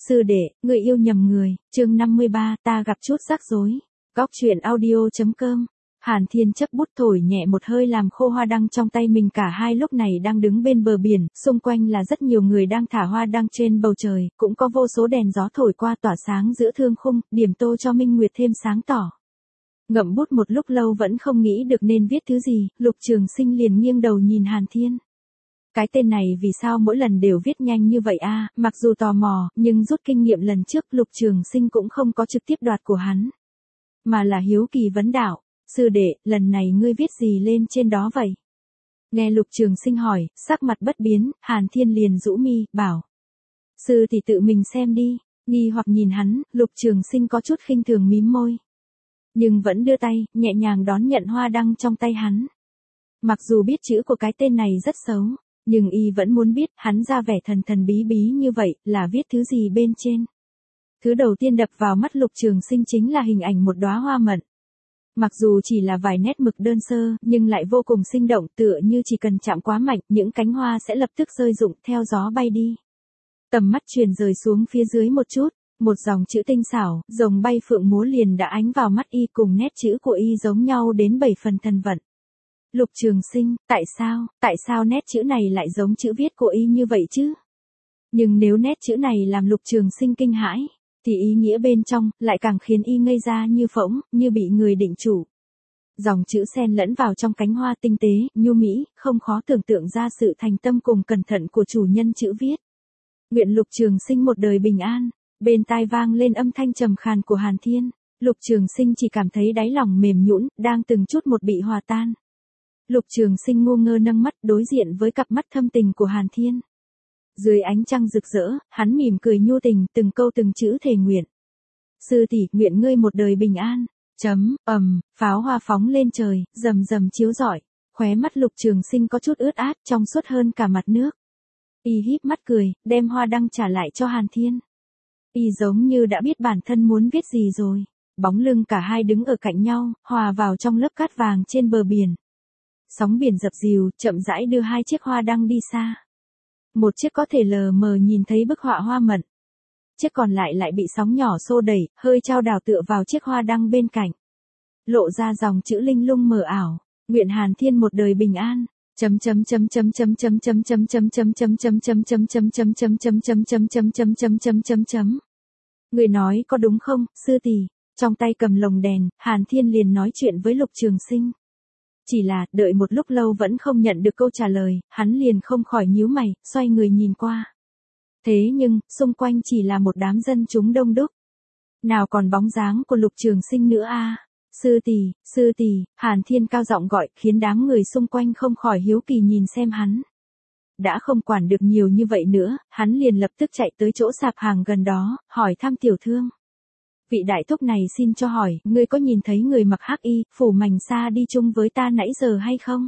Sư đệ, người yêu nhầm người, chương 53, ta gặp chút rắc rối. Góc truyện audio.com. Hàn Thiên chấp bút thổi nhẹ một hơi làm khô hoa đăng trong tay mình, cả hai lúc này đang đứng bên bờ biển, xung quanh là rất nhiều người đang thả hoa đăng trên bầu trời, cũng có vô số đèn gió thổi qua tỏa sáng giữa thương khung, điểm tô cho minh nguyệt thêm sáng tỏ. Ngậm bút một lúc lâu vẫn không nghĩ được nên viết thứ gì, Lục Trường Sinh liền nghiêng đầu nhìn Hàn Thiên. Cái tên này vì sao mỗi lần đều viết nhanh như vậy a? Mặc dù tò mò, nhưng rút kinh nghiệm lần trước Lục Trường Sinh cũng không có trực tiếp đoạt của hắn, mà là hiếu kỳ vấn đạo. Sư đệ, lần này ngươi viết gì lên trên đó vậy? Nghe Lục Trường Sinh hỏi, sắc mặt bất biến, Hàn Thiên liền rũ mi, bảo. Sư thì tự mình xem đi. Nghi hoặc nhìn hắn, Lục Trường Sinh có chút khinh thường mím môi, nhưng vẫn đưa tay, nhẹ nhàng đón nhận hoa đăng trong tay hắn. Mặc dù biết chữ của cái tên này rất xấu, nhưng y vẫn muốn biết, hắn ra vẻ thần thần bí bí như vậy, là viết thứ gì bên trên. Thứ đầu tiên đập vào mắt Lục Trường Sinh chính là hình ảnh một đóa hoa mận. Mặc dù chỉ là vài nét mực đơn sơ, nhưng lại vô cùng sinh động, tựa như chỉ cần chạm quá mạnh, những cánh hoa sẽ lập tức rơi rụng, theo gió bay đi. Tầm mắt truyền rời xuống phía dưới một chút, một dòng chữ tinh xảo, rồng bay phượng múa liền đã ánh vào mắt y, cùng nét chữ của y giống nhau đến 7 phần thần vận. Lục Trường Sinh, tại sao nét chữ này lại giống chữ viết của y như vậy chứ? Nhưng nếu nét chữ này làm Lục Trường Sinh kinh hãi, thì ý nghĩa bên trong lại càng khiến y ngây ra như phỗng, như bị người định chủ. Dòng chữ xen lẫn vào trong cánh hoa tinh tế, nhu mỹ, không khó tưởng tượng ra sự thành tâm cùng cẩn thận của chủ nhân chữ viết. Nguyện Lục Trường Sinh một đời bình an. Bên tai vang lên âm thanh trầm khàn của Hàn Thiên. Lục Trường Sinh chỉ cảm thấy đáy lòng mềm nhũn, đang từng chút một bị hòa tan. Lục Trường Sinh ngu ngơ nâng mắt đối diện với cặp mắt thâm tình của Hàn Thiên. Dưới ánh trăng rực rỡ, hắn mỉm cười nhu tình, từng câu từng chữ thề nguyện. Sư tỷ, nguyện ngươi một đời bình an. Pháo hoa phóng lên trời, rầm rầm chiếu rọi. Khóe mắt Lục Trường Sinh có chút ướt át, trong suốt hơn cả mặt nước. Y híp mắt cười, đem hoa đăng trả lại cho Hàn Thiên. Y giống như đã biết bản thân muốn viết gì rồi. Bóng lưng cả hai đứng ở cạnh nhau, hòa vào trong lớp cát vàng trên bờ biển. Sóng biển dập dìu, chậm rãi đưa hai chiếc hoa đăng đi xa. Một chiếc có thể lờ mờ nhìn thấy bức họa hoa mận. Chiếc còn lại lại bị sóng nhỏ xô đẩy, hơi chao đảo tựa vào chiếc hoa đăng bên cạnh. Lộ ra dòng chữ linh lung mờ ảo, nguyện Hàn Thiên một đời bình an. Người nói có đúng không, sư tỷ? Trong tay cầm lồng đèn, Hàn Thiên liền nói chuyện với Lục Trường Sinh. Chỉ là, đợi một lúc lâu vẫn không nhận được câu trả lời, hắn liền không khỏi nhíu mày, xoay người nhìn qua. Thế nhưng, xung quanh chỉ là một đám dân chúng đông đúc. Nào còn bóng dáng của Lục Trường Sinh nữa a. Sư tỷ, Hàn Thiên cao giọng gọi, khiến đám người xung quanh không khỏi hiếu kỳ nhìn xem hắn. Đã không quản được nhiều như vậy nữa, hắn liền lập tức chạy tới chỗ sạp hàng gần đó, hỏi thăm tiểu thương. Vị đại thúc này xin cho hỏi, ngươi có nhìn thấy người mặc hắc y, phủ mảnh sa đi chung với ta nãy giờ hay không?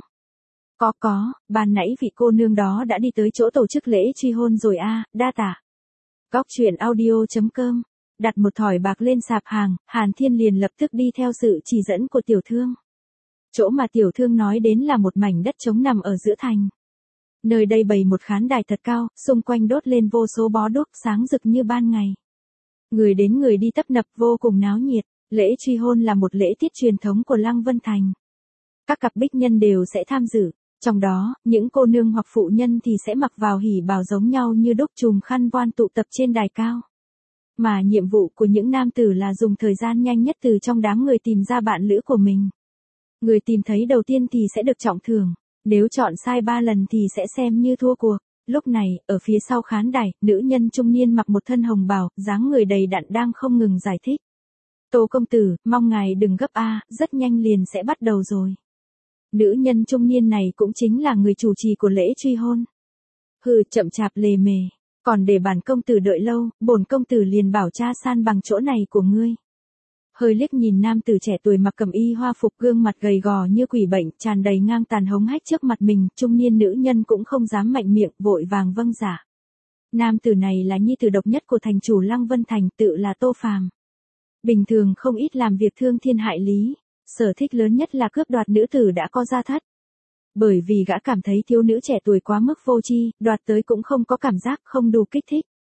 Có, ban nãy vị cô nương đó đã đi tới chỗ tổ chức lễ truy hôn rồi a, đa tạ. Góc truyện audio.com. Đặt một thỏi bạc lên sạp hàng, Hàn Thiên liền lập tức đi theo sự chỉ dẫn của tiểu thương. Chỗ mà tiểu thương nói đến là một mảnh đất trống nằm ở giữa thành. Nơi đây bày một khán đài thật cao, xung quanh đốt lên vô số bó đuốc sáng rực như ban ngày. Người đến người đi tấp nập vô cùng náo nhiệt. Lễ truy hôn là một lễ tiết truyền thống của Lăng Vân Thành. Các cặp bích nhân đều sẽ tham dự. Trong đó, những cô nương hoặc phụ nhân thì sẽ mặc vào hỉ bào giống nhau như đúc, chùm khăn voan tụ tập trên đài cao. Mà nhiệm vụ của những nam tử là dùng thời gian nhanh nhất từ trong đám người tìm ra bạn lữ của mình. Người tìm thấy đầu tiên thì sẽ được trọng thưởng. Nếu chọn sai 3 lần thì sẽ xem như thua cuộc. Lúc này, ở phía sau khán đài, nữ nhân trung niên mặc một thân hồng bào, dáng người đầy đặn đang không ngừng giải thích. Tô công tử, mong ngài đừng gấp a, rất nhanh liền sẽ bắt đầu rồi. Nữ nhân trung niên này cũng chính là người chủ trì của lễ truy hôn. Hừ, chậm chạp lề mề, còn để bản công tử đợi lâu, bổn công tử liền bảo cha san bằng chỗ này của ngươi. Hơi liếc nhìn nam tử trẻ tuổi mặc cẩm y hoa phục, gương mặt gầy gò như quỷ bệnh, tràn đầy ngang tàn hống hách trước mặt mình, trung niên nữ nhân cũng không dám mạnh miệng, vội vàng vâng giả. Nam tử này là nhi tử độc nhất của thành chủ Lăng Vân Thành, tự là Tô Phàm. Bình thường không ít làm việc thương thiên hại lý, sở thích lớn nhất là cướp đoạt nữ tử đã có gia thất. Bởi vì gã cảm thấy thiếu nữ trẻ tuổi quá mức vô tri, đoạt tới cũng không có cảm giác, không đủ kích thích.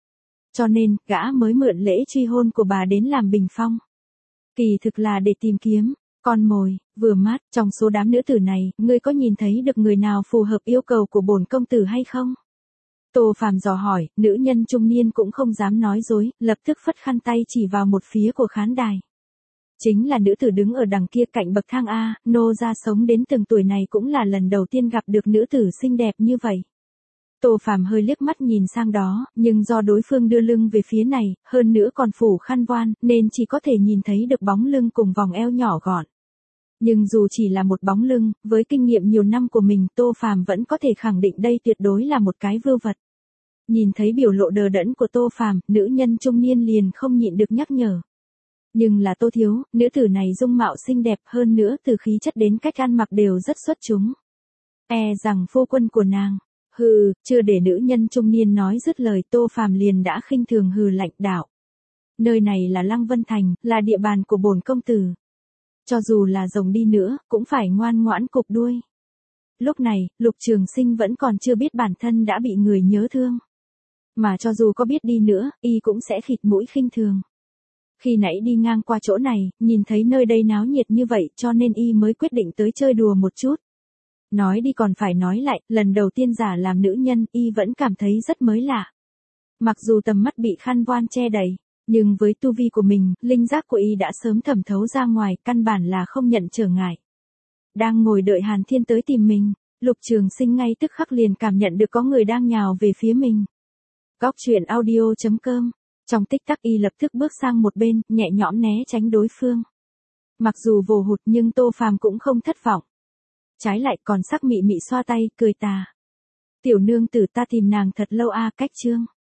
Cho nên, gã mới mượn lễ truy hôn của bà đến làm bình phong. Kỳ thực là để tìm kiếm con mồi, vừa mát, trong số đám nữ tử này, ngươi có nhìn thấy được người nào phù hợp yêu cầu của bổn công tử hay không? Tô Phàm dò hỏi, nữ nhân trung niên cũng không dám nói dối, lập tức phất khăn tay chỉ vào một phía của khán đài. Chính là nữ tử đứng ở đằng kia cạnh bậc thang A, nô gia sống đến từng tuổi này cũng là lần đầu tiên gặp được nữ tử xinh đẹp như vậy. Tô Phàm hơi liếc mắt nhìn sang đó, nhưng do đối phương đưa lưng về phía này, hơn nữa còn phủ khăn voan, nên chỉ có thể nhìn thấy được bóng lưng cùng vòng eo nhỏ gọn. Nhưng dù chỉ là một bóng lưng, với kinh nghiệm nhiều năm của mình, Tô Phàm vẫn có thể khẳng định đây tuyệt đối là một cái vưu vật. Nhìn thấy biểu lộ đờ đẫn của Tô Phàm, nữ nhân trung niên liền không nhịn được nhắc nhở. Nhưng là Tô thiếu, nữ tử này dung mạo xinh đẹp hơn nữa từ khí chất đến cách ăn mặc đều rất xuất chúng. E rằng phu quân của nàng. Hừ, chưa để nữ nhân trung niên nói dứt lời Tô Phàm liền đã khinh thường hừ lạnh đạo. Nơi này là Lăng Vân Thành, là địa bàn của bổn công tử. Cho dù là rồng đi nữa, cũng phải ngoan ngoãn cụp đuôi. Lúc này, Lục Trường Sinh vẫn còn chưa biết bản thân đã bị người nhớ thương. Mà cho dù có biết đi nữa, y cũng sẽ khịt mũi khinh thường. Khi nãy đi ngang qua chỗ này, nhìn thấy nơi đây náo nhiệt như vậy cho nên y mới quyết định tới chơi đùa một chút. Nói đi còn phải nói lại, lần đầu tiên giả làm nữ nhân, y vẫn cảm thấy rất mới lạ. Mặc dù tầm mắt bị khăn voan che đầy, nhưng với tu vi của mình, linh giác của y đã sớm thẩm thấu ra ngoài, căn bản là không nhận trở ngại. Đang ngồi đợi Hàn Thiên tới tìm mình, Lục Trường Sinh ngay tức khắc liền cảm nhận được có người đang nhào về phía mình. Góc truyện audio.com. Trong tích tắc y lập tức bước sang một bên, nhẹ nhõm né tránh đối phương. Mặc dù vồ hụt nhưng Tô Phàm cũng không thất vọng. Trái lại còn sắc mị mị xoa tay, cười tà. Tiểu nương tử ta tìm nàng thật lâu a, cách chương.